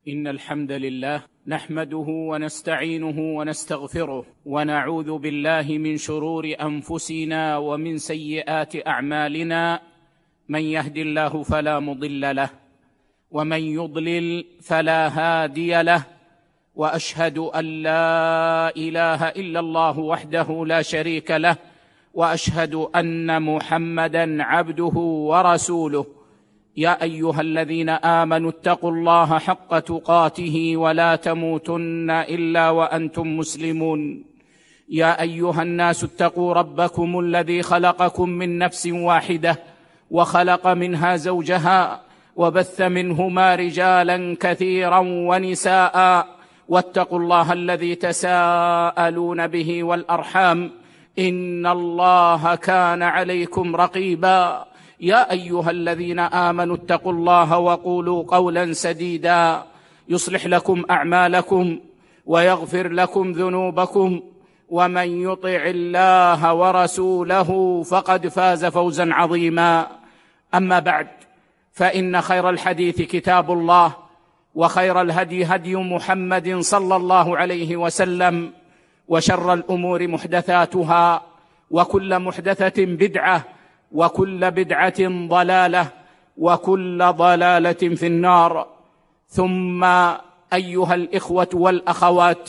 إن الحمد لله نحمده ونستعينه ونستغفره ونعوذ بالله من شرور أنفسنا ومن سيئات أعمالنا. من يهد الله فلا مضل له ومن يضلل فلا هادي له، وأشهد أن لا إله إلا الله وحده لا شريك له، وأشهد أن محمدًا عبده ورسوله. يا أيها الذين آمنوا اتقوا الله حق تقاته ولا تموتن إلا وأنتم مسلمون. يا أيها الناس اتقوا ربكم الذي خلقكم من نفس واحدة وخلق منها زوجها وبث منهما رجالا كثيرا ونساء، واتقوا الله الذي تساءلون به والأرحام إن الله كان عليكم رقيبا. يا أيها الذين آمنوا اتقوا الله وقولوا قولا سديدا يصلح لكم أعمالكم ويغفر لكم ذنوبكم، ومن يطع الله ورسوله فقد فاز فوزا عظيما. أما بعد، فإن خير الحديث كتاب الله، وخير الهدي هدي محمد صلى الله عليه وسلم، وشر الأمور محدثاتها، وكل محدثة بدعة، وكل بدعة ضلالة، وكل ضلالة في النار. ثم أيها الإخوة والأخوات،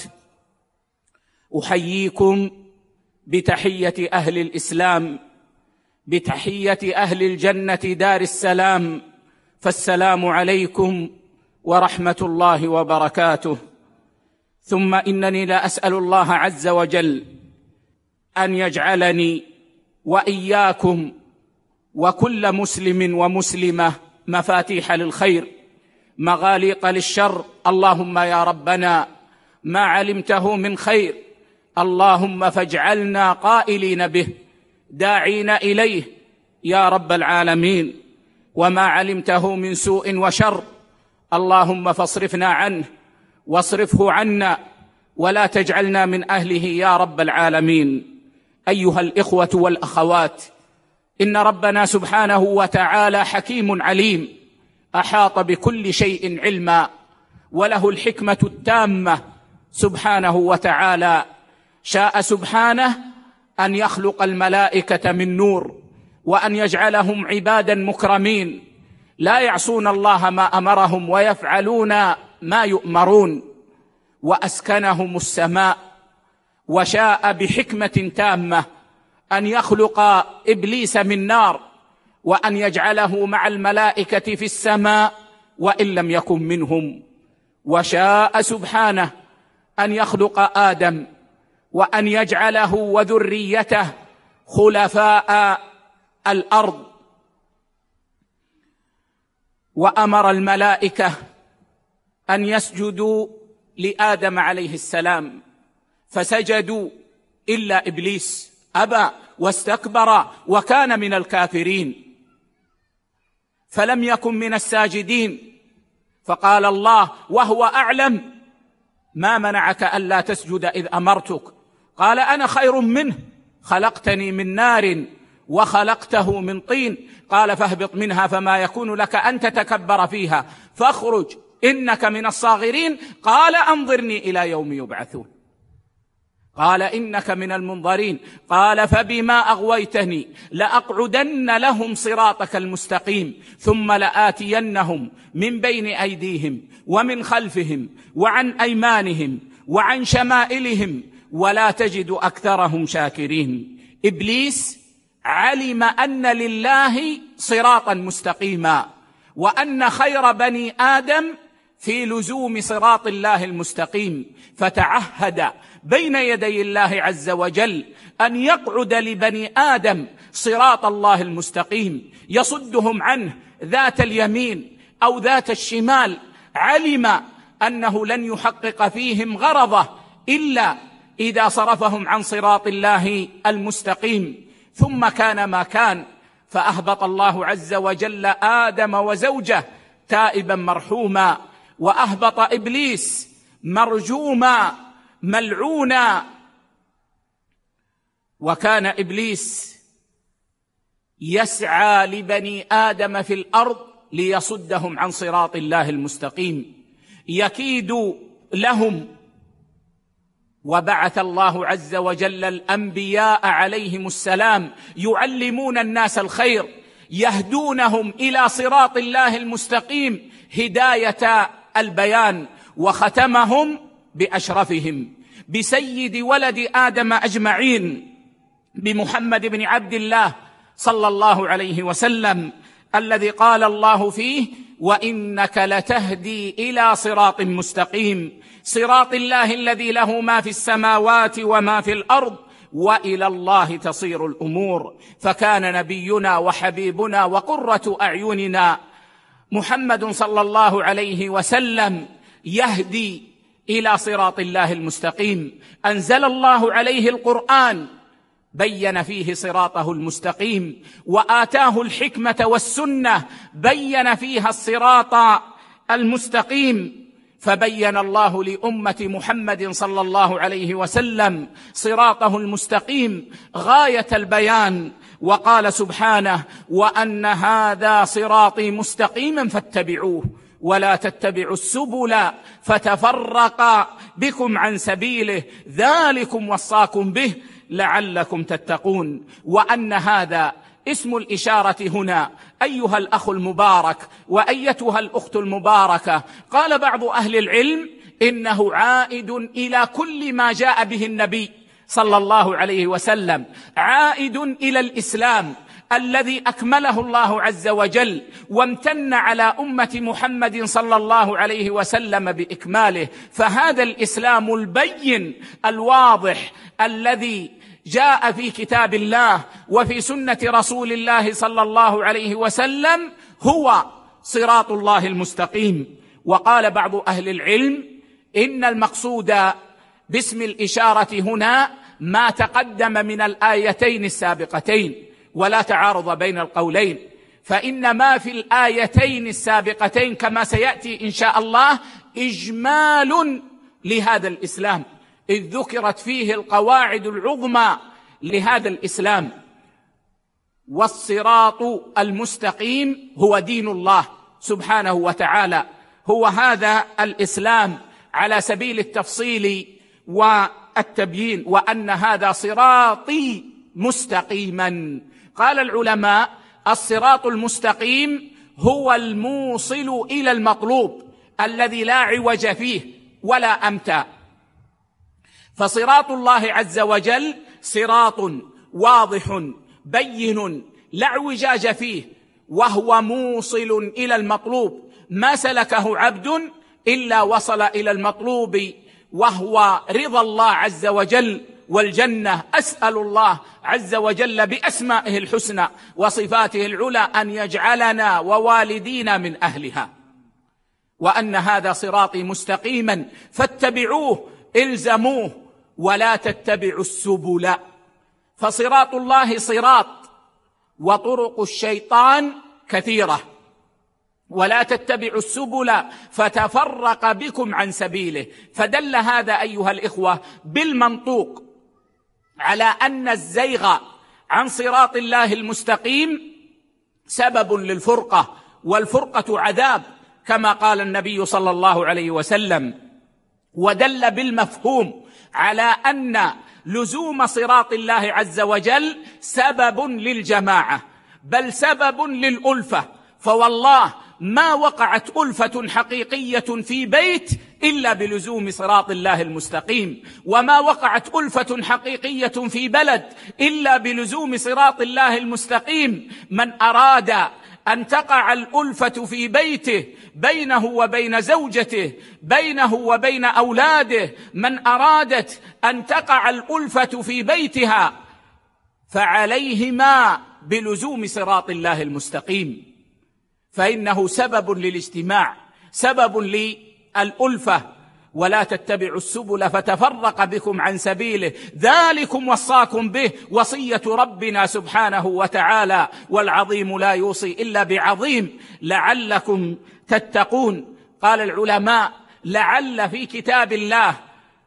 أحييكم بتحية أهل الإسلام، بتحية أهل الجنة دار السلام، فالسلام عليكم ورحمة الله وبركاته. ثم إنني لا أسأل الله عز وجل أن يجعلني وإياكم وكل مسلم ومسلمة مفاتيح للخير مغاليق للشر. اللهم يا ربنا ما علمته من خير اللهم فاجعلنا قائلين به داعين إليه يا رب العالمين، وما علمته من سوء وشر اللهم فاصرفنا عنه واصرفه عنا ولا تجعلنا من أهله يا رب العالمين. أيها الإخوة والأخوات، إن ربنا سبحانه وتعالى حكيم عليم، أحاط بكل شيء علما، وله الحكمة التامة سبحانه وتعالى. شاء سبحانه أن يخلق الملائكة من نور، وأن يجعلهم عبادا مكرمين لا يعصون الله ما أمرهم ويفعلون ما يؤمرون، وأسكنهم السماء. وشاء بحكمة تامة أن يخلق إبليس من نار، وأن يجعله مع الملائكة في السماء وإن لم يكن منهم. وشاء سبحانه أن يخلق آدم وأن يجعله وذريته خلفاء الأرض، وأمر الملائكة أن يسجدوا لآدم عليه السلام، فسجدوا إلا إبليس أبى واستكبر وكان من الكافرين، فلم يكن من الساجدين. فقال الله وهو أعلم: ما منعك ألا تسجد إذ أمرتك؟ قال أنا خير منه، خلقتني من نار وخلقته من طين. قال فاهبط منها فما يكون لك أن تتكبر فيها فاخرج إنك من الصاغرين. قال أنظرني إلى يوم يبعثون. قال إنك من المنظرين. قال فبما أغويتني لأقعدن لهم صراطك المستقيم ثم لآتينهم من بين أيديهم ومن خلفهم وعن أيمانهم وعن شمائلهم ولا تجد أكثرهم شاكرين. إبليس علم أن لله صراطا مستقيما، وأن خير بني آدم في لزوم صراط الله المستقيم، فتعهد بين يدي الله عز وجل أن يقعد لبني آدم صراط الله المستقيم يصدهم عنه ذات اليمين أو ذات الشمال. علم أنه لن يحقق فيهم غرضه إلا إذا صرفهم عن صراط الله المستقيم. ثم كان ما كان، فأهبط الله عز وجل آدم وزوجه تائبا مرحوما، وأهبط إبليس مرجوما ملعونا. وكان إبليس يسعى لبني آدم في الأرض ليصدهم عن صراط الله المستقيم، يكيد لهم. وبعث الله عز وجل الأنبياء عليهم السلام يعلمون الناس الخير، يهدونهم إلى صراط الله المستقيم هداية البيان، وختمهم بأشرفهم بسيد ولد آدم أجمعين، بمحمد بن عبد الله صلى الله عليه وسلم، الذي قال الله فيه: وإنك لتهدي إلى صراط مستقيم، صراط الله الذي له ما في السماوات وما في الأرض، وإلى الله تصير الأمور. فكان نبينا وحبيبنا وقرة أعيننا محمد صلى الله عليه وسلم يهدي إلى صراط الله المستقيم. أنزل الله عليه القرآن بين فيه صراطه المستقيم، وآتاه الحكمة والسنة بين فيها الصراط المستقيم. فبين الله لأمة محمد صلى الله عليه وسلم صراطه المستقيم غاية البيان، وقال سبحانه: وأن هذا صراطي مستقيما فاتبعوه ولا تتبعوا السبل فتفرق بكم عن سبيله ذلكم وصاكم به لعلكم تتقون. وأن هذا اسم الإشارة هنا أيها الأخ المبارك وأيتها الأخت المباركة. قال بعض أهل العلم إنه عائد إلى كل ما جاء به النبي صلى الله عليه وسلم، عائد إلى الإسلام الذي أكمله الله عز وجل وامتن على أمة محمد صلى الله عليه وسلم بإكماله. فهذا الإسلام البين الواضح الذي جاء في كتاب الله وفي سنة رسول الله صلى الله عليه وسلم هو صراط الله المستقيم. وقال بعض أهل العلم إن المقصود باسم الإشارة هنا ما تقدم من الآيتين السابقتين، ولا تعارض بين القولين، فإن ما في الآيتين السابقتين كما سيأتي إن شاء الله إجمال لهذا الإسلام، إذ ذكرت فيه القواعد العظمى لهذا الإسلام. والصراط المستقيم هو دين الله سبحانه وتعالى، هو هذا الإسلام على سبيل التفصيل والتبيين. وأن هذا صراطي مستقيما. قال العلماء: الصراط المستقيم هو الموصل إلى المطلوب الذي لا عوج فيه ولا أمتى. فصراط الله عز وجل صراط واضح بين لا اعوجاج فيه، وهو موصل إلى المطلوب، ما سلكه عبد إلا وصل إلى المطلوب، وهو رضا الله عز وجل والجنة. أسأل الله عز وجل بأسمائه الحسنى وصفاته العلى أن يجعلنا ووالدينا من أهلها. وأن هذا صراطي مستقيما فاتبعوه، الزموه، ولا تتبعوا السبل. فصراط الله صراط، وطرق الشيطان كثيرة. ولا تتبعوا السبل فتفرق بكم عن سبيله. فدل هذا أيها الإخوة بالمنطوق على أن الزيغ عن صراط الله المستقيم سبب للفرقة، والفرقة عذاب كما قال النبي صلى الله عليه وسلم. ودل بالمفهوم على أن لزوم صراط الله عز وجل سبب للجماعة، بل سبب للألفة. فوالله ما وقعت ألفة حقيقية في بيت إلا بلزوم صراط الله المستقيم، وما وقعت ألفة حقيقية في بلد إلا بلزوم صراط الله المستقيم. من أراد أن تقع الألفة في بيته بينه وبين زوجته، بينه وبين أولاده، من أرادت أن تقع الألفة في بيتها فعليهما بلزوم صراط الله المستقيم، فإنه سبب للاجتماع، سبب للألفة. ولا تتبعوا السبل فتفرق بكم عن سبيله ذلكم وصاكم به، وصية ربنا سبحانه وتعالى، والعظيم لا يوصي إلا بعظيم لعلكم تتقون. قال العلماء: لعل في كتاب الله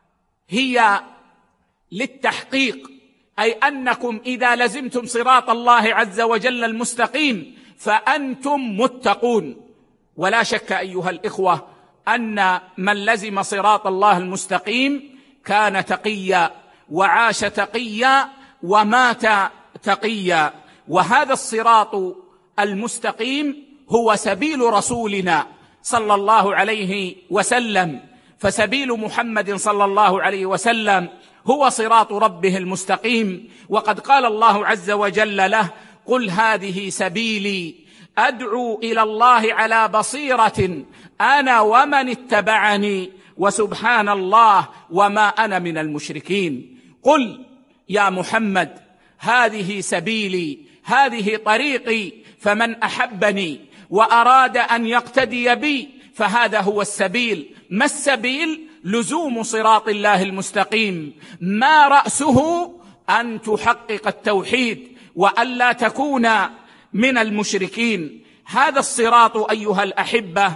هي للتحقيق، أي أنكم إذا لزمتم صراط الله عز وجل المستقيم فأنتم متقون. ولا شك أيها الإخوة أن من لزم صراط الله المستقيم كان تقيا وعاش تقيا ومات تقيا. وهذا الصراط المستقيم هو سبيل رسولنا صلى الله عليه وسلم، فسبيل محمد صلى الله عليه وسلم هو صراط ربه المستقيم. وقد قال الله عز وجل له: قل هذه سبيلي أدعو إلى الله على بصيرة أنا ومن اتبعني وسبحان الله وما أنا من المشركين. قل يا محمد هذه سبيلي، هذه طريقي، فمن أحبني وأراد أن يقتدي بي فهذا هو السبيل. ما السبيل؟ لزوم صراط الله المستقيم، ما رأسه أن تحقق التوحيد وألا تكون من المشركين. هذا الصراط أيها الأحبة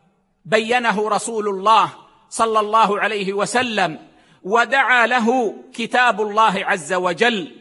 بينه رسول الله صلى الله عليه وسلم، ودعا له كتاب الله عز وجل،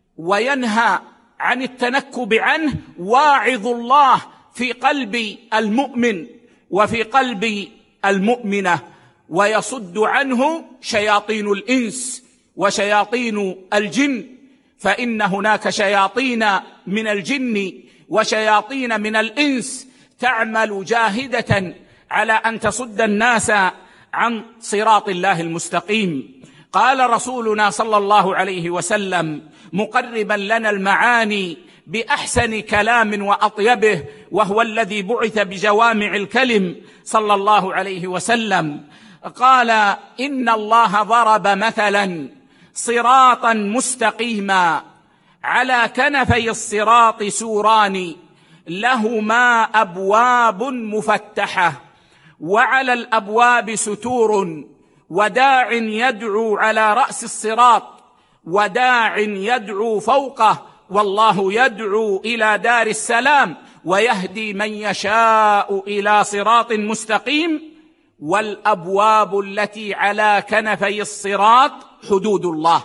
وينهى عن التنكب عنه واعظ الله في قلب المؤمن وفي قلب المؤمنة، ويصد عنه شياطين الإنس وشياطين الجن، فإن هناك شياطين من الجن وشياطين من الإنس تعمل جاهدة على أن تصد الناس عن صراط الله المستقيم. قال رسولنا صلى الله عليه وسلم مقربا لنا المعاني بأحسن كلام وأطيبه، وهو الذي بعث بجوامع الكلم صلى الله عليه وسلم، قال: إن الله ضرب مثلا صراطا مستقيما على كنفي الصراط سوران لهما أبواب مفتحة وعلى الأبواب ستور وداع يدعو على رأس الصراط وداع يدعو فوقه والله يدعو إلى دار السلام ويهدي من يشاء إلى صراط مستقيم. والأبواب التي على كنفي الصراط حدود الله،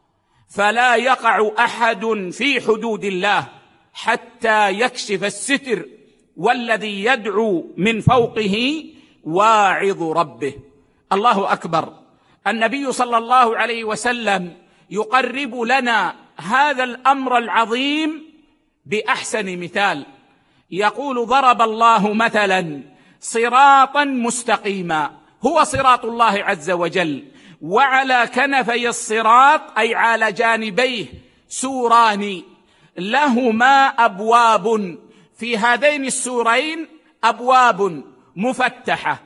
فلا يقع أحد في حدود الله حتى يكشف الستر، والذي يدعو من فوقه واعظ ربه. الله أكبر. النبي صلى الله عليه وسلم يقرب لنا هذا الأمر العظيم بأحسن مثال، يقول: ضرب الله مثلا صراطا مستقيما، هو صراط الله عز وجل، وعلى كنفي الصراط أي على جانبيه سوران لهما أبواب، في هذين السورين أبواب مفتحة،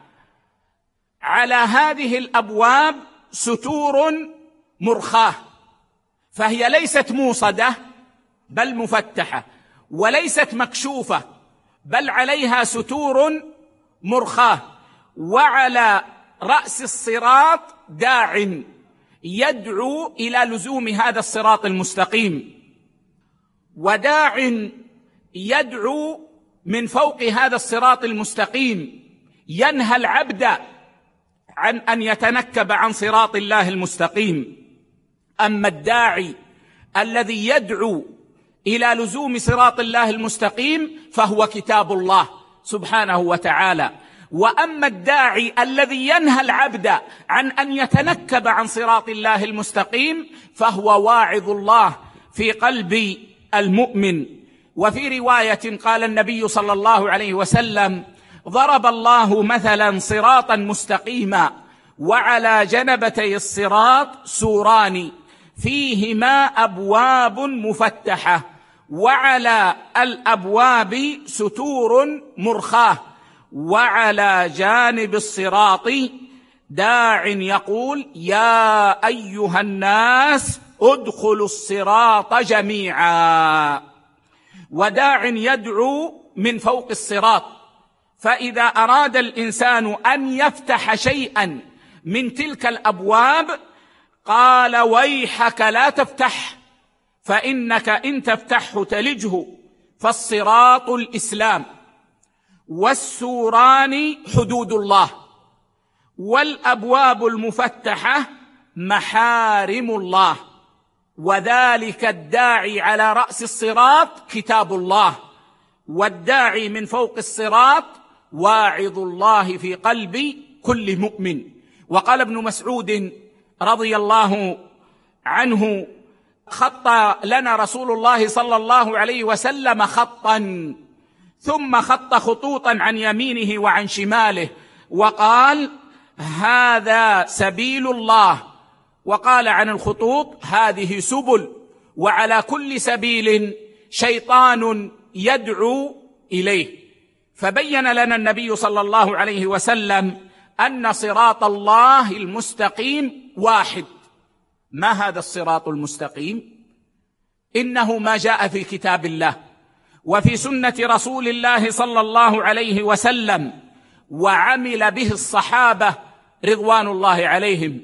على هذه الأبواب ستور مرخاة، فهي ليست موصدة بل مفتحة، وليست مكشوفة بل عليها ستور مرخاة. وعلى رأس الصراط داع يدعو إلى لزوم هذا الصراط المستقيم، وداع يدعو من فوق هذا الصراط المستقيم ينهى العبد عن أن يتنكب عن صراط الله المستقيم. أما الداعي الذي يدعو إلى لزوم صراط الله المستقيم فهو كتاب الله سبحانه وتعالى، وأما الداعي الذي ينهى العبد عن أن يتنكب عن صراط الله المستقيم فهو واعظ الله في قلب المؤمن. وفي رواية قال النبي صلى الله عليه وسلم: ضرب الله مثلا صراطا مستقيما وعلى جنبتي الصراط سوران فيهما أبواب مفتحة وعلى الأبواب ستور مرخاة وعلى جانب الصراط داع يقول: يا أيها الناس ادخلوا الصراط جميعا. وداع يدعو من فوق الصراط، فإذا أراد الإنسان أن يفتح شيئا من تلك الأبواب قال: ويحك لا تفتح، فإنك إن تفتحه تلجه، فالصراط الإسلام، والسوران حدود الله، والأبواب المفتحة محارم الله، وذلك الداعي على رأس الصراط كتاب الله، والداعي من فوق الصراط واعظ الله في قلب كل مؤمن. وقال ابن مسعود رضي الله عنه: خط لنا رسول الله صلى الله عليه وسلم خطا، ثم خط خطوطا عن يمينه وعن شماله، وقال: هذا سبيل الله. وقال عن الخطوط: هذه سبل، وعلى كل سبيل شيطان يدعو إليه. فبين لنا النبي صلى الله عليه وسلم أن صراط الله المستقيم واحد. ما هذا الصراط المستقيم؟ إنه ما جاء في كتاب الله وفي سنة رسول الله صلى الله عليه وسلم، وعمل به الصحابة رضوان الله عليهم.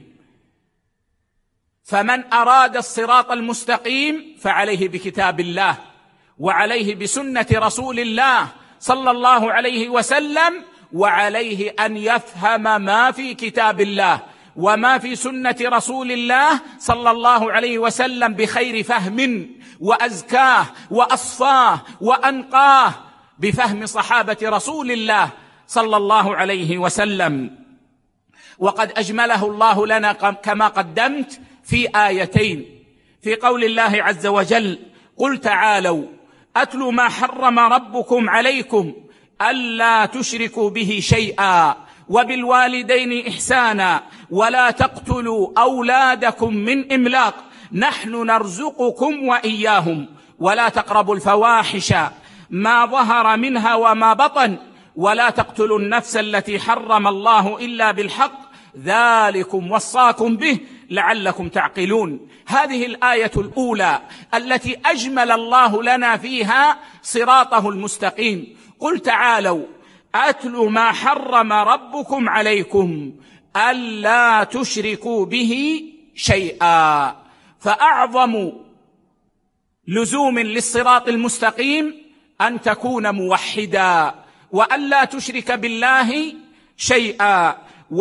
فمن أراد الصراط المستقيم فعليه بكتاب الله، وعليه بسنة رسول الله صلى الله عليه وسلم، وعليه أن يفهم ما في كتاب الله وما في سنة رسول الله صلى الله عليه وسلم بخير فهم، وأزكاه وأصفاه وأنقاه بفهم صحابة رسول الله صلى الله عليه وسلم. وقد أجمله الله لنا كما قدمت في آيتين، في قول الله عز وجل: قل تعالوا أتل ما حرم ربكم عليكم ألا تشركوا به شيئا وبالوالدين إحسانا ولا تقتلوا أولادكم من إملاق نحن نرزقكم وإياهم ولا تقربوا الفواحش ما ظهر منها وما بطن ولا تقتلوا النفس التي حرم الله إلا بالحق ذلكم وصاكم به لعلكم تعقلون. هذه الآية الأولى التي أجمل الله لنا فيها صراطه المستقيم. قل تعالوا أتل ما حرم ربكم عليكم ألا تشركوا به شيئا. فأعظم لزوم للصراط المستقيم أن تكون موحدا، وألا تشرك بالله شيئا،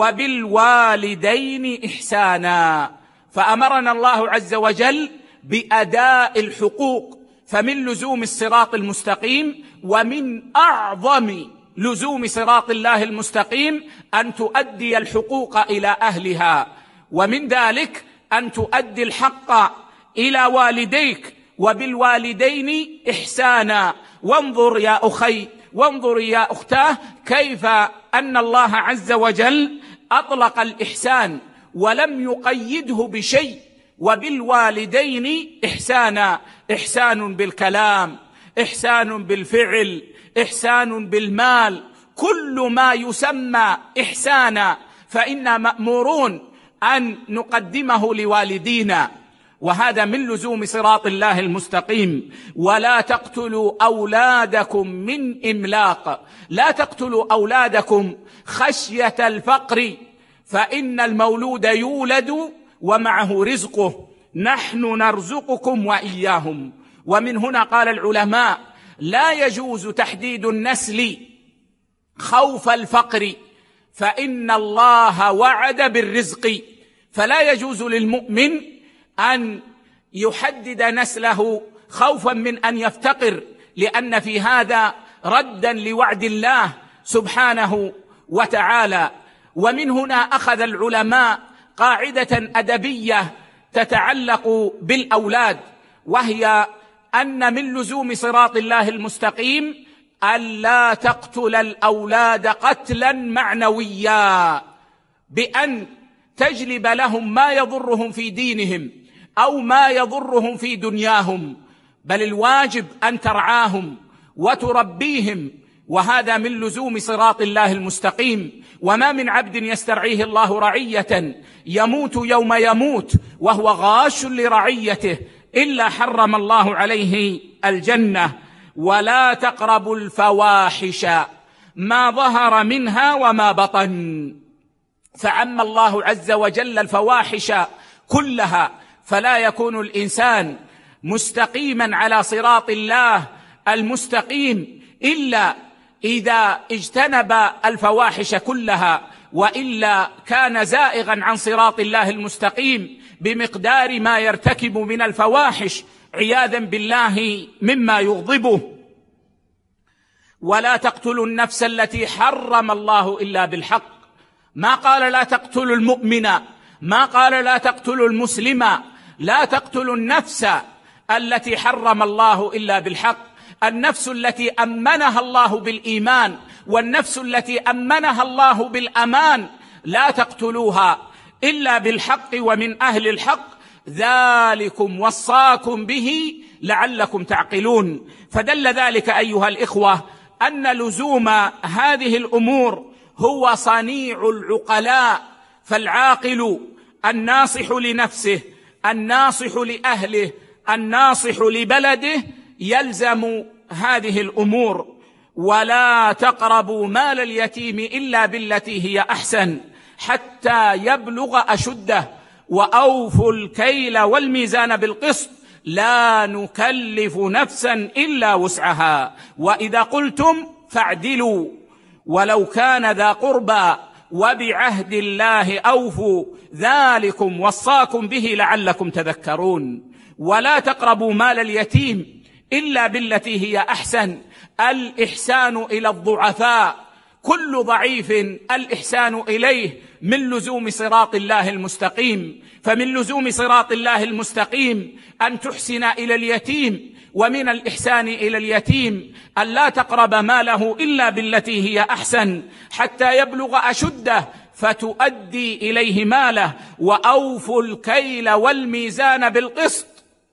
وبالوالدين إحسانا. فأمرنا الله عز وجل بأداء الحقوق. فمن لزوم الصراط المستقيم ومن أعظم لزوم صراط الله المستقيم أن تؤدي الحقوق إلى أهلها، ومن ذلك أن تؤدي الحق إلى والديك وبالوالدين إحسانا. وانظر يا أخي، وانظر يا أختاه، كيف أن الله عز وجل أطلق الإحسان ولم يقيده بشيء. وبالوالدين إحسانا، إحسان بالكلام، إحسان بالفعل، إحسان بالمال، كل ما يسمى إحسانا فإنا مأمورون أن نقدمه لوالدينا. وهذا من لزوم صراط الله المستقيم. ولا تقتلوا أولادكم من إملاق، لا تقتلوا أولادكم خشية الفقر، فإن المولود يولد ومعه رزقه، نحن نرزقكم وإياهم. ومن هنا قال العلماء: لا يجوز تحديد النسل خوف الفقر، فإن الله وعد بالرزق، فلا يجوز للمؤمن أن يحدد نسله خوفا من أن يفتقر، لأن في هذا ردا لوعد الله سبحانه وتعالى. ومن هنا أخذ العلماء قاعدة أدبية تتعلق بالأولاد، وهي أن من لزوم صراط الله المستقيم ألا تقتل الأولاد قتلا معنويا، بأن تجلب لهم ما يضرهم في دينهم أو ما يضرهم في دنياهم، بل الواجب أن ترعاهم وتربيهم، وهذا من لزوم صراط الله المستقيم. وما من عبد يسترعيه الله رعية يموت يوم يموت وهو غاش لرعيته إلا حرم الله عليه الجنة. ولا تقربوا الفواحش ما ظهر منها وما بطن، فعم الله عز وجل الفواحش كلها. فلا يكون الإنسان مستقيما على صراط الله المستقيم إلا إذا اجتنب الفواحش كلها، وإلا كان زائغا عن صراط الله المستقيم بمقدار ما يرتكب من الفواحش عياذا بالله مما يغضبه. ولا تقتلوا النفس التي حرم الله إلا بالحق. ما قال لا تقتلوا المؤمن، ما قال لا تقتلوا المسلم، لا تقتلوا النفس التي حرم الله إلا بالحق. النفس التي أمنها الله بالإيمان والنفس التي أمنها الله بالأمان لا تقتلوها إلا بالحق ومن أهل الحق، ذلكم وصاكم به لعلكم تعقلون. فدل ذلك أيها الإخوة أن لزوم هذه الأمور هو صنيع العقلاء، فالعاقل الناصح لنفسه الناصح لأهله الناصح لبلده يلزم هذه الأمور. ولا تقربوا مال اليتيم إلا بالتي هي أحسن حتى يبلغ أشده وأوفوا الكيل والميزان بالقسط لا نكلف نفسا إلا وسعها وإذا قلتم فاعدلوا ولو كان ذا قربى وبعهد الله أوفوا ذلكم وصاكم به لعلكم تذكرون. ولا تقربوا مال اليتيم إلا بالتي هي أحسن. الإحسان إلى الضعفاء، كل ضعيف الإحسان إليه من لزوم صراط الله المستقيم. فمن لزوم صراط الله المستقيم أن تحسن إلى اليتيم، ومن الإحسان إلى اليتيم أن لا تقرب ماله إلا بالتي هي أحسن حتى يبلغ أشده فتؤدي إليه ماله. وأوفوا الكيل والميزان بالقسط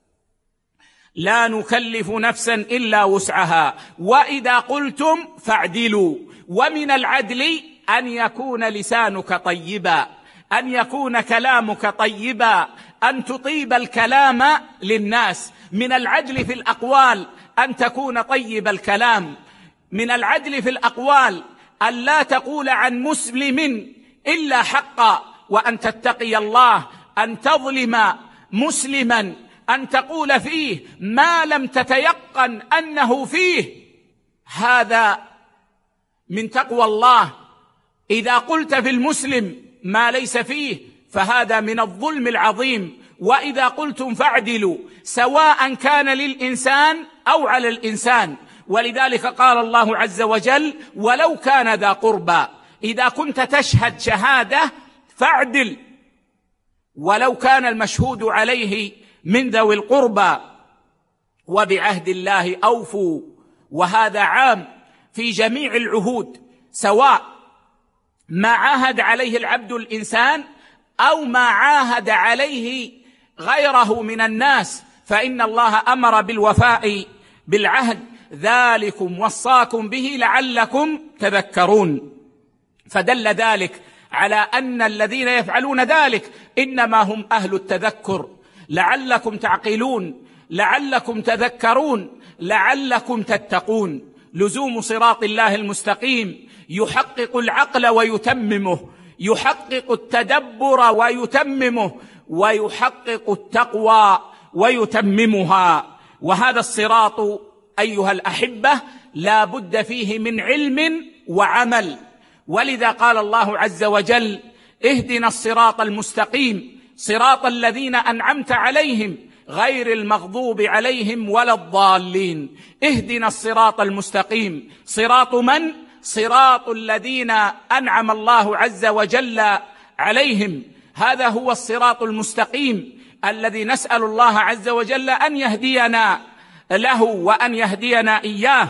لا نكلف نفسا إلا وسعها وإذا قلتم فاعدلوا. ومن العدل أن يكون لسانك طيبا، أن يكون كلامك طيبا، أن تطيب الكلام للناس. من العدل في الأقوال أن تكون طيب الكلام. من العدل في الأقوال أن لا تقول عن مسلم إلا حقا، وأن تتقي الله أن تظلم مسلما، أن تقول فيه ما لم تتيقن أنه فيه، هذا من تقوى الله. إذا قلت في المسلم ما ليس فيه فهذا من الظلم العظيم. وإذا قلتم فاعدلوا سواء كان للإنسان أو على الإنسان. ولذلك قال الله عز وجل ولو كان ذا قربى. إذا كنت تشهد شهادة فاعدل ولو كان المشهود عليه من ذوي القربى. وبعهد الله أوفوا، وهذا عام في جميع العهود، سواء ما عاهد عليه العبد الإنسان أو ما عاهد عليه غيره من الناس، فإن الله أمر بالوفاء بالعهد. ذلكم وصاكم به لعلكم تذكرون. فدل ذلك على أن الذين يفعلون ذلك إنما هم أهل التذكر. لعلكم تعقلون، لعلكم تذكرون، لعلكم تتقون. لزوم صراط الله المستقيم يحقق العقل ويتممه، يحقق التدبر ويتممه، ويحقق التقوى ويتممها. وهذا الصراط أيها الأحبة لا بد فيه من علم وعمل. ولذا قال الله عز وجل اهدنا الصراط المستقيم صراط الذين أنعمت عليهم غير المغضوب عليهم ولا الضالين. اهدنا الصراط المستقيم، صراط من؟ صراط الذين أنعم الله عز وجل عليهم. هذا هو الصراط المستقيم الذي نسأل الله عز وجل أن يهدينا له وأن يهدينا إياه.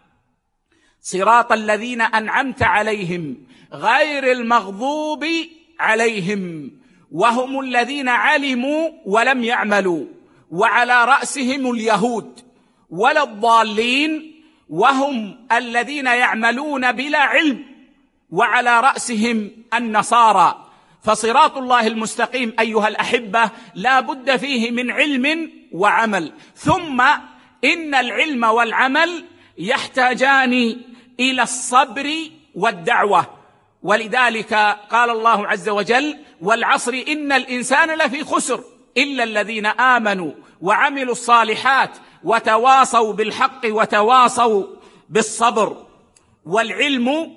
صراط الذين أنعمت عليهم غير المغضوب عليهم، وهم الذين علموا ولم يعملوا، وعلى رأسهم اليهود، ولا الضالين وهم الذين يعملون بلا علم، وعلى رأسهم النصارى. فصراط الله المستقيم أيها الأحبة لا بد فيه من علم وعمل. ثم إن العلم والعمل يحتاجان إلى الصبر والدعوة. ولذلك قال الله عز وجل والعصر إن الإنسان لفي خسر إلا الذين آمنوا وعملوا الصالحات وتواصوا بالحق وتواصوا بالصبر. والعلم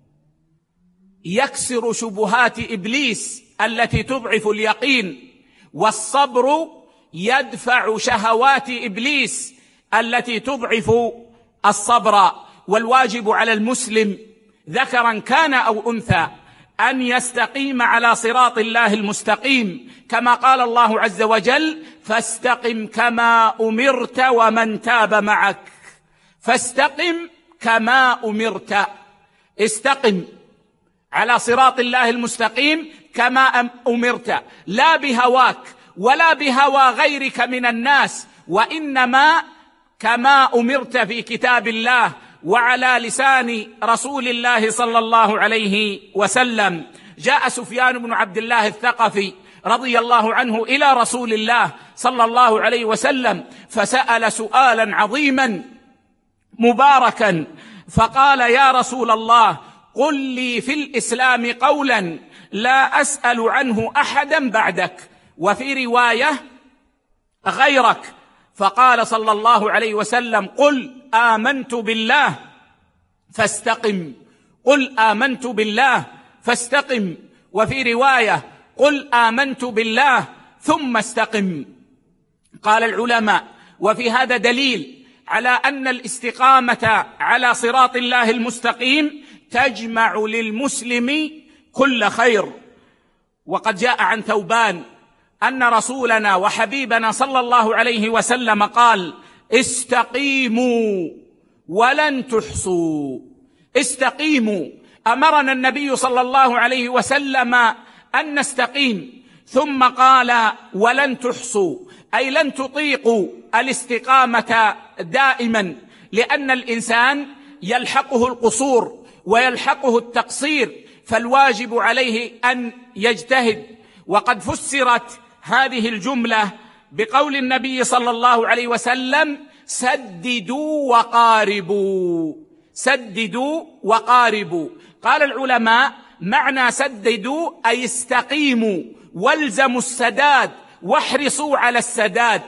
يكسر شبهات إبليس التي تضعف اليقين، والصبر يدفع شهوات إبليس التي تضعف الصبر. والواجب على المسلم ذكرا كان أو أنثى أن يستقيم على صراط الله المستقيم، كما قال الله عز وجل: فاستقم كما أمرت ومن تاب معك. فاستقم كما أمرت، استقم على صراط الله المستقيم كما أمرت، لا بهواك ولا بهوى غيرك من الناس، وإنما كما أمرت في كتاب الله وعلى لسان رسول الله صلى الله عليه وسلم. جاء سفيان بن عبد الله الثقفي رضي الله عنه إلى رسول الله صلى الله عليه وسلم فسأل سؤالا عظيما مباركا، فقال: يا رسول الله، قل لي في الإسلام قولا لا أسأل عنه أحدا بعدك، وفي رواية غيرك. فقال صلى الله عليه وسلم: قل آمنت بالله فاستقم. قل آمنت بالله فاستقم. وفي رواية: قل آمنت بالله ثم استقم. قال العلماء: وفي هذا دليل على أن الاستقامة على صراط الله المستقيم تجمع للمسلم كل خير. وقد جاء عن ثوبان أن رسولنا وحبيبنا صلى الله عليه وسلم قال: استقيموا ولن تحصوا. استقيموا، أمرنا النبي صلى الله عليه وسلم أن نستقيم، ثم قال: ولن تحصوا، أي لن تطيقوا الاستقامة دائما، لأن الإنسان يلحقه القصور ويلحقه التقصير، فالواجب عليه أن يجتهد. وقد فسرت هذه الجملة بقول النبي صلى الله عليه وسلم: سددوا وقاربوا. سددوا وقاربوا. قال العلماء: معنى سددوا أي استقيموا والزموا السداد واحرصوا على السداد،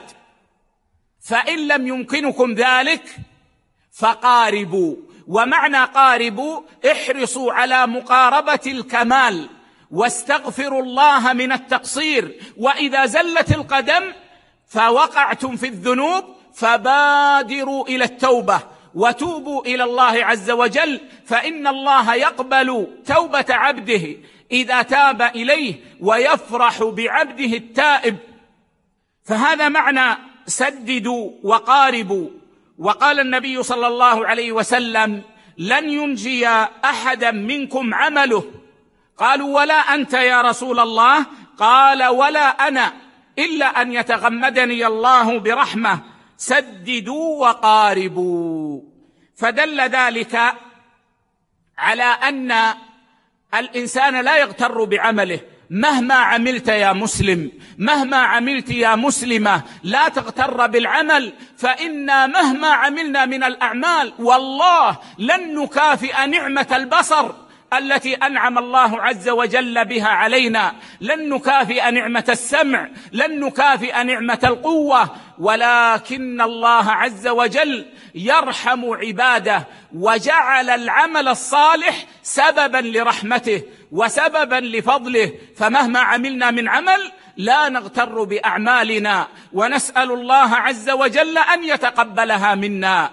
فإن لم يمكنكم ذلك فقاربوا. ومعنى قاربوا: احرصوا على مقاربة الكمال واستغفروا الله من التقصير، وإذا زلت القدم فوقعتم في الذنوب فبادروا إلى التوبة وتوبوا إلى الله عز وجل، فإن الله يقبل توبة عبده إذا تاب إليه ويفرح بعبده التائب. فهذا معنى سددوا وقاربوا. وقال النبي صلى الله عليه وسلم: لن ينجي أحدا منكم عمله. قالوا: ولا أنت يا رسول الله؟ قال: ولا أنا، إلا أن يتغمدني الله برحمة. سددوا وقاربوا. فدل ذلك على أن الإنسان لا يغتر بعمله. مهما عملت يا مسلم، مهما عملت يا مسلمة، لا تغتر بالعمل، فإنا مهما عملنا من الأعمال والله لن نكافئ نعمة البصر التي أنعم الله عز وجل بها علينا، لن نكافئ نعمة السمع، لن نكافئ نعمة القوة، ولكن الله عز وجل يرحم عباده، وجعل العمل الصالح سببا لرحمته وسببا لفضله. فمهما عملنا من عمل لا نغتر بأعمالنا، ونسأل الله عز وجل أن يتقبلها منا.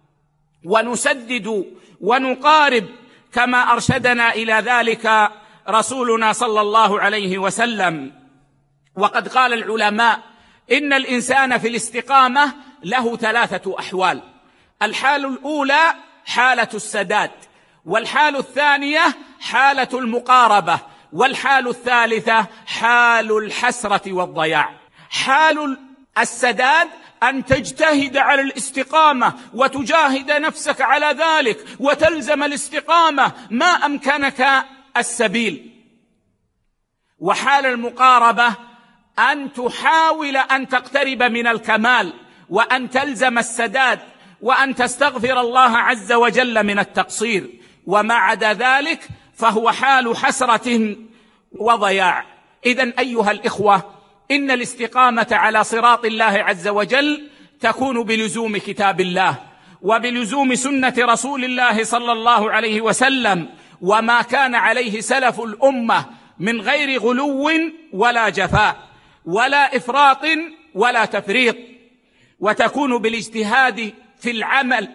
ونسدد ونقارب كما أرشدنا إلى ذلك رسولنا صلى الله عليه وسلم. وقد قال العلماء: إن الإنسان في الاستقامة له ثلاثة أحوال. الحال الأولى حالة السداد، والحال الثانية حالة المقاربة، والحال الثالثة حال الحسرة والضياع. حال السداد أن تجتهد على الاستقامة وتجاهد نفسك على ذلك وتلزم الاستقامة ما أمكنك السبيل. وحال المقاربة أن تحاول أن تقترب من الكمال وأن تلزم السداد وأن تستغفر الله عز وجل من التقصير، وما عدا ذلك فهو حال حسرة وضياع. إذن أيها الإخوة، إن الاستقامة على صراط الله عز وجل تكون بلزوم كتاب الله وبلزوم سنة رسول الله صلى الله عليه وسلم وما كان عليه سلف الأمة من غير غلو ولا جفاء ولا إفراط ولا تفريط، وتكون بالاجتهاد في العمل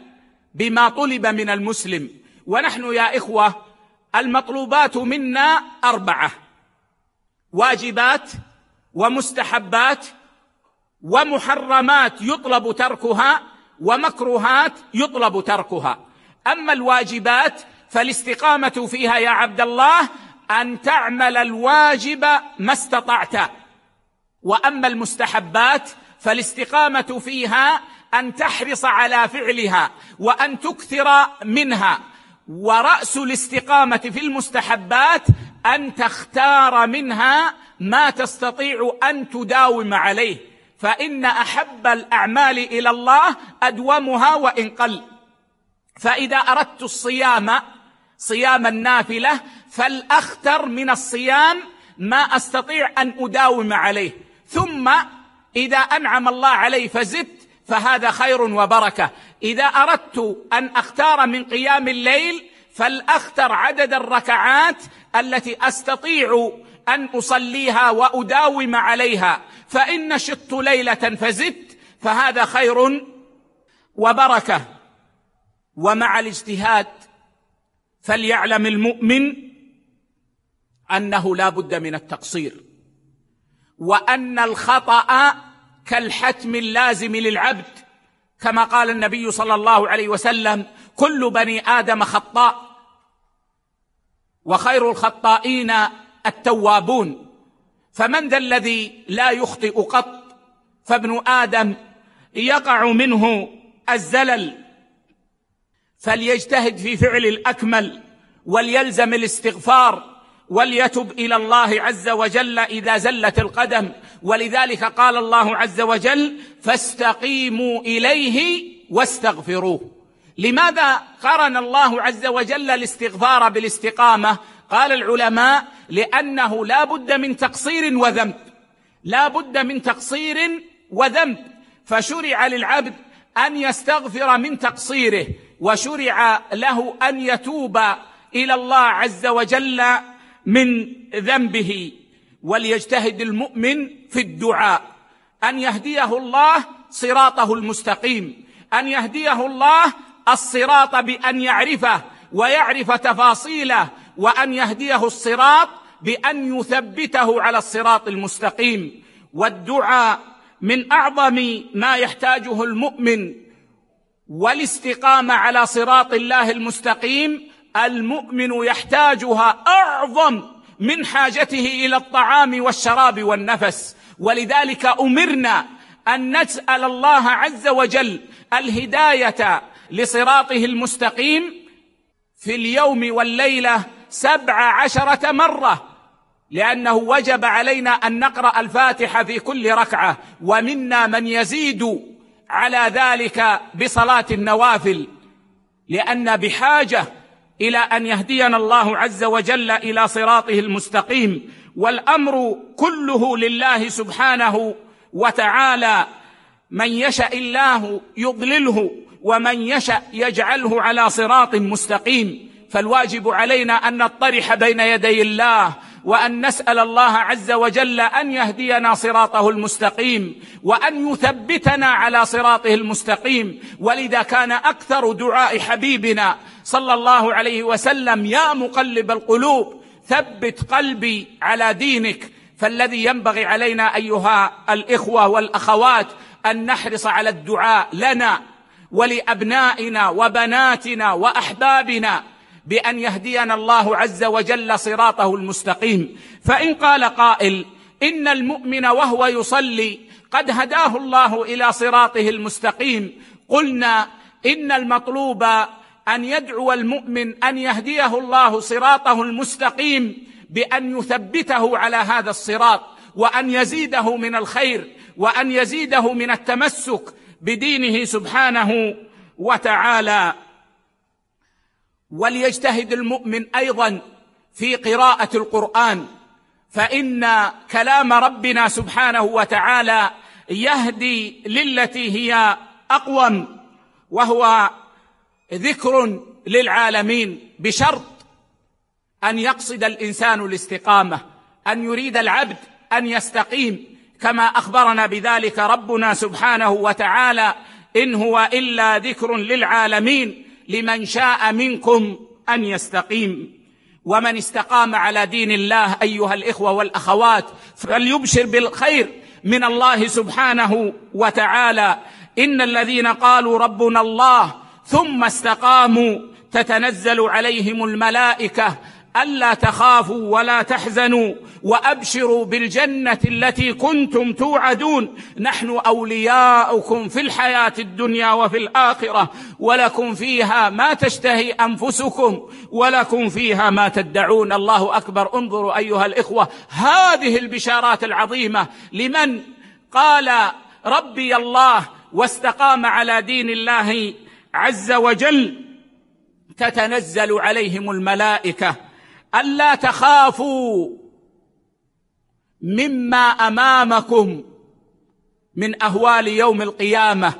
بما طلب من المسلم. ونحن يا إخوة المطلوبات منا 4: واجبات ومستحبات ومحرمات يطلب تركها ومكروهات يطلب تركها. أما الواجبات فالاستقامة فيها يا عبد الله أن تعمل الواجب ما استطعت، وأما المستحبات فالاستقامة فيها أن تحرص على فعلها وأن تكثر منها. ورأس الاستقامة في المستحبات أن تختار منها ما تستطيع أن تداوم عليه، فإن أحب الأعمال إلى الله أدومها وإن قل. فإذا أردت صيام النافلة فالأخطر من الصيام ما أستطيع أن أداوم عليه، ثم إذا أنعم الله علي فزدت فهذا خير وبركة. إذا أردت أن أختار من قيام الليل فالأخطر عدد الركعات التي أستطيع أن أصليها وأداوم عليها، فإن شطت ليلة فزدت فهذا خير وبركة. ومع الاجتهاد فليعلم المؤمن أنه لا بد من التقصير، وأن الخطأ كالحتم اللازم للعبد، كما قال النبي صلى الله عليه وسلم: كل بني آدم خطاء وخير الخطائين التوابون. فمن ذا الذي لا يخطئ قط؟ فابن آدم يقع منه الزلل، فليجتهد في فعل الأكمل وليلزم الاستغفار وليتب إلى الله عز وجل إذا زلت القدم. ولذلك قال الله عز وجل: فاستقيموا إليه واستغفروه. لماذا قرن الله عز وجل الاستغفار بالاستقامة؟ قال العلماء: لأنه لا بد من تقصير وذنب، لا بد من تقصير وذنب، فشرع للعبد أن يستغفر من تقصيره، وشرع له أن يتوب إلى الله عز وجل من ذنبه. وليجتهد المؤمن في الدعاء أن يهديه الله صراطه المستقيم، أن يهديه الله الصراط بأن يعرفه ويعرف تفاصيله، وأن يهديه الصراط بأن يثبته على الصراط المستقيم. والدعاء من أعظم ما يحتاجه المؤمن، والاستقامة على صراط الله المستقيم المؤمن يحتاجها أعظم من حاجته إلى الطعام والشراب والنفس. ولذلك أمرنا أن نسأل الله عز وجل الهداية لصراطه المستقيم في اليوم والليلة 17 مرة، لأنه وجب علينا أن نقرأ الفاتحة في كل ركعة، ومنا من يزيد على ذلك بصلاة النوافل، لأن بحاجة إلى أن يهدينا الله عز وجل إلى صراطه المستقيم. والأمر كله لله سبحانه وتعالى، من يشاء الله يضلله ومن يشاء يجعله على صراط مستقيم. فالواجب علينا أن نطرح بين يدي الله وأن نسأل الله عز وجل أن يهدينا صراطه المستقيم وأن يثبتنا على صراطه المستقيم. ولذا كان أكثر دعاء حبيبنا صلى الله عليه وسلم: يا مقلب القلوب ثبت قلبي على دينك. فالذي ينبغي علينا أيها الإخوة والأخوات أن نحرص على الدعاء لنا ولأبنائنا وبناتنا وأحبابنا بأن يهدينا الله عز وجل صراطه المستقيم. فإن قال قائل: إن المؤمن وهو يصلي قد هداه الله إلى صراطه المستقيم، قلنا: إن المطلوب أن يدعو المؤمن أن يهديه الله صراطه المستقيم بأن يثبته على هذا الصراط، وأن يزيده من الخير، وأن يزيده من التمسك بدينه سبحانه وتعالى. وليجتهد المؤمن أيضا في قراءة القرآن، فإن كلام ربنا سبحانه وتعالى يهدي للتي هي أقوم، وهو ذكر للعالمين، بشرط أن يقصد الإنسان الاستقامة، أن يريد العبد أن يستقيم، كما أخبرنا بذلك ربنا سبحانه وتعالى: إن هو إلا ذكر للعالمين لمن شاء منكم أن يستقيم. ومن استقام على دين الله أيها الإخوة والأخوات فليبشر بالخير من الله سبحانه وتعالى. إن الذين قالوا ربنا الله ثم استقاموا تتنزل عليهم الملائكة ألا تخافوا ولا تحزنوا وأبشروا بالجنة التي كنتم توعدون نحن أولياؤكم في الحياة الدنيا وفي الآخرة ولكم فيها ما تشتهي أنفسكم ولكم فيها ما تدعون. الله أكبر. انظروا أيها الإخوة هذه البشارات العظيمة لمن قال ربي الله واستقام على دين الله عز وجل. تتنزل عليهم الملائكة ألا تخافوا مما أمامكم من أهوال يوم القيامة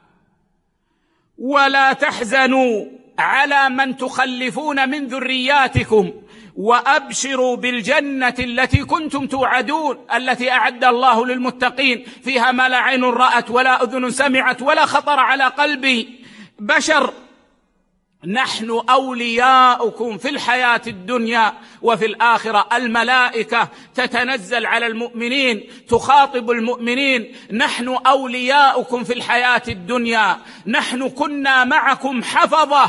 ولا تحزنوا على من تخلفون من ذرياتكم وأبشروا بالجنة التي كنتم توعدون التي أعد الله للمتقين فيها ما لا عين رأت ولا أذن سمعت ولا خطر على قلب بشر. نحن أولياؤكم في الحياة الدنيا وفي الآخرة. الملائكة تتنزل على المؤمنين تخاطب المؤمنين نحن أولياؤكم في الحياة الدنيا نحن كنا معكم حفظة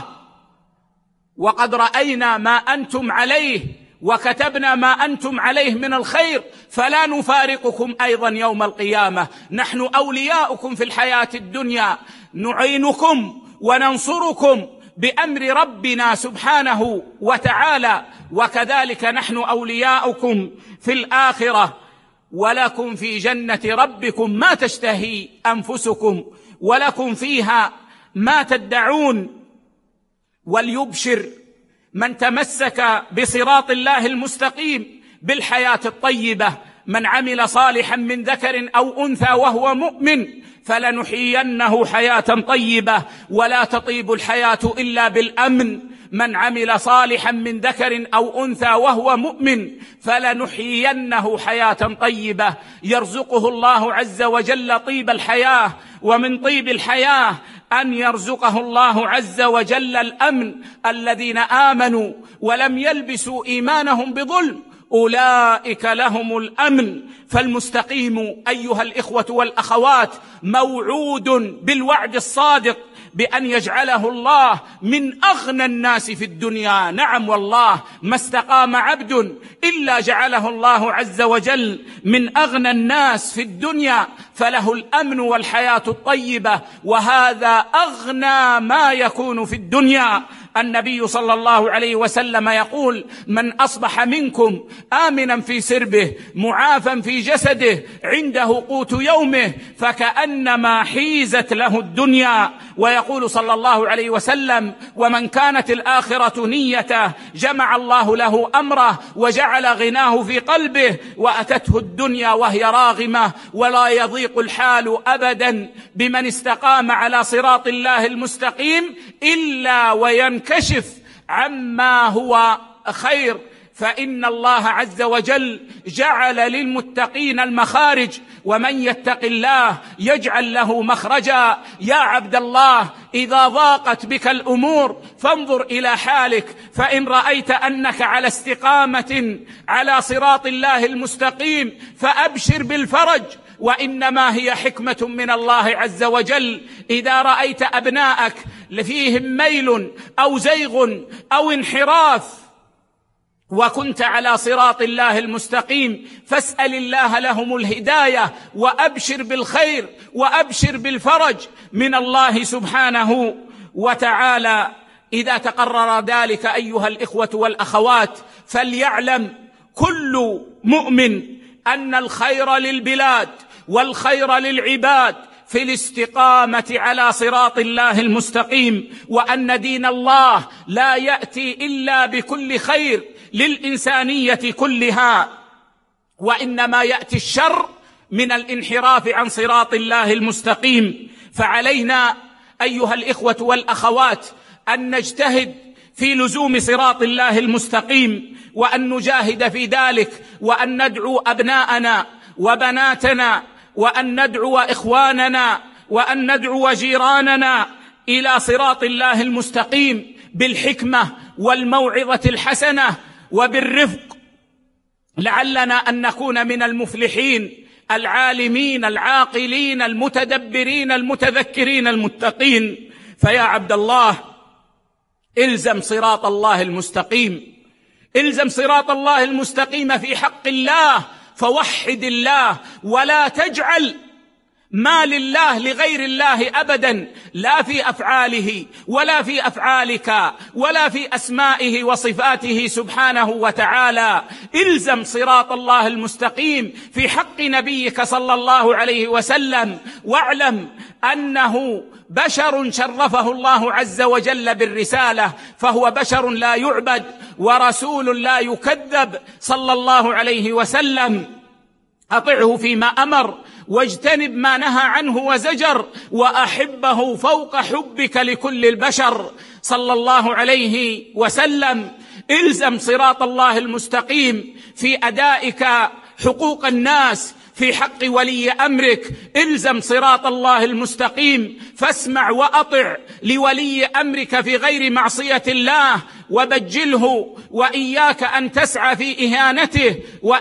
وقد رأينا ما أنتم عليه وكتبنا ما أنتم عليه من الخير فلا نفارقكم أيضا يوم القيامة. نحن أولياؤكم في الحياة الدنيا نعينكم وننصركم بأمر ربنا سبحانه وتعالى وكذلك نحن أولياؤكم في الآخرة ولكم في جنة ربكم ما تشتهي أنفسكم ولكم فيها ما تدعون. وليبشر من تمسك بصراط الله المستقيم بالحياة الطيبة من عمل صالحا من ذكر أو أنثى وهو مؤمن فلنحيينه حياة طيبة ولا تطيب الحياة إلا بالأمن. من عمل صالحا من ذكر أو أنثى وهو مؤمن فلنحيينه حياة طيبة يرزقه الله عز وجل طيب الحياة. ومن طيب الحياة أن يرزقه الله عز وجل الأمن. الذين آمنوا ولم يلبسوا إيمانهم بظلم أولئك لهم الأمن. فالمستقيم أيها الإخوة والأخوات موعود بالوعد الصادق بأن يجعله الله من أغنى الناس في الدنيا. نعم والله ما استقام عبد إلا جعله الله عز وجل من أغنى الناس في الدنيا فله الأمن والحياة الطيبة وهذا أغنى ما يكون في الدنيا. النبي صلى الله عليه وسلم يقول من أصبح منكم آمنا في سربه معافا في جسده عنده قوت يومه فكأنما حيزت له الدنيا. ويقول صلى الله عليه وسلم ومن كانت الآخرة نيته جمع الله له أمره وجعل غناه في قلبه وأتته الدنيا وهي راغمة. ولا يضيق الحال أبدا بمن استقام على صراط الله المستقيم إلا وينكشف عما هو خير. فإن الله عز وجل جعل للمتقين المخارج ومن يتق الله يجعل له مخرجا. يا عبد الله إذا ضاقت بك الأمور فانظر إلى حالك فإن رأيت أنك على استقامة على صراط الله المستقيم فأبشر بالفرج وإنما هي حكمة من الله عز وجل. إذا رأيت أبناءك فيهم ميل أو زيغ أو انحراف وكنت على صراط الله المستقيم فاسأل الله لهم الهداية وأبشر بالخير وأبشر بالفرج من الله سبحانه وتعالى. إذا تقرر ذلك أيها الإخوة والأخوات فليعلم كل مؤمن أن الخير للبلاد والخير للعباد في الاستقامة على صراط الله المستقيم وأن دين الله لا يأتي إلا بكل خير للإنسانية كلها وإنما يأتي الشر من الانحراف عن صراط الله المستقيم. فعلينا أيها الإخوة والأخوات أن نجتهد في لزوم صراط الله المستقيم وأن نجاهد في ذلك وأن ندعو أبناءنا وبناتنا وأن ندعو إخواننا وأن ندعو جيراننا إلى صراط الله المستقيم بالحكمة والموعظة الحسنة وبالرفق، لعلنا أن نكون من المفلحين العالمين العاقلين المتدبرين المتذكرين المتقين. فيا عبد الله، الزم صراط الله المستقيم، الزم صراط الله المستقيم في حق الله، فوحد الله ولا تجعل ما لله لغير الله أبدا، لا في أفعاله ولا في أفعالك ولا في أسمائه وصفاته سبحانه وتعالى. الزم صراط الله المستقيم في حق نبيك صلى الله عليه وسلم، واعلم أنه بشر شرفه الله عز وجل بالرسالة، فهو بشر لا يعبد ورسول لا يكذب صلى الله عليه وسلم. أطعه فيما أمر واجتنب ما نهى عنه وزجر، وأحبه فوق حبك لكل البشر صلى الله عليه وسلم. الزم صراط الله المستقيم في أدائك حقوق الناس في حق ولي أمرك، الزم صراط الله المستقيم، فاسمع وأطع لولي أمرك في غير معصية الله وبجله، وإياك أن تسعى في إهانته،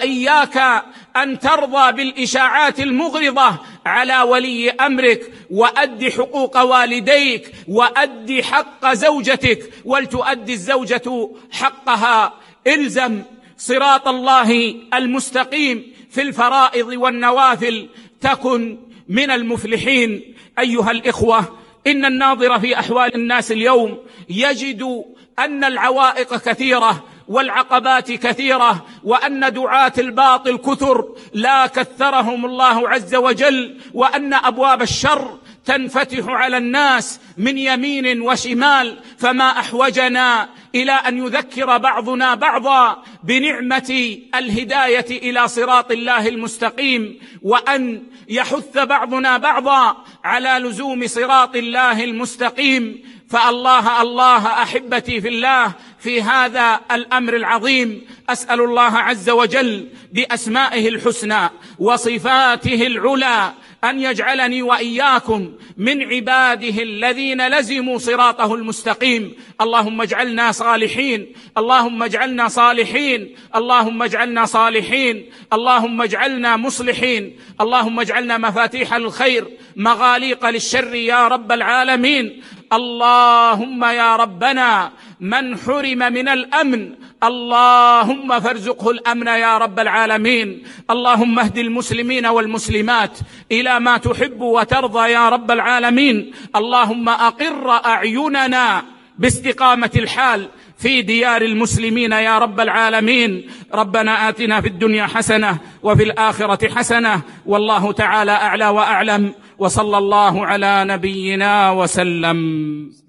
وإياك أن ترضى بالإشاعات المغرضة على ولي أمرك، وأد حقوق والديك، وأد حق زوجتك، ولتؤدي الزوجة حقها. الزم صراط الله المستقيم في الفرائض والنوافل، تكن من المفلحين. أيها الإخوة، إن الناظر في أحوال الناس اليوم يجد أن العوائق كثيرة والعقبات كثيرة، وأن دعاة الباطل كثر لا كثرهم الله عز وجل، وأن أبواب الشر تنفتح على الناس من يمين وشمال. فما أحوجنا إلى أن يذكر بعضنا بعضا بنعمة الهداية إلى صراط الله المستقيم، وأن يحث بعضنا بعضا على لزوم صراط الله المستقيم. فالله الله أحبتي في الله في هذا الأمر العظيم، أسأل الله عز وجل بأسمائه الحسنى وصفاته العلى أن يجعلني وإياكم من عباده الذين لزموا صراطه المستقيم. اللهم اجعلنا صالحين، اللهم اجعلنا صالحين، اللهم اجعلنا صالحين، اللهم اجعلنا مصلحين، اللهم اجعلنا مفاتيح للخير مغاليق للشر يا رب العالمين. اللهم يا ربنا من حرم من الأمن اللهم فارزقه الأمن يا رب العالمين. اللهم اهد المسلمين والمسلمات إلى ما تحب وترضى يا رب العالمين. اللهم أقر أعيننا باستقامة الحال في ديار المسلمين يا رب العالمين. ربنا آتنا في الدنيا حسنة وفي الآخرة حسنة، والله تعالى أعلى وأعلم، وصلى الله على نبينا وسلم.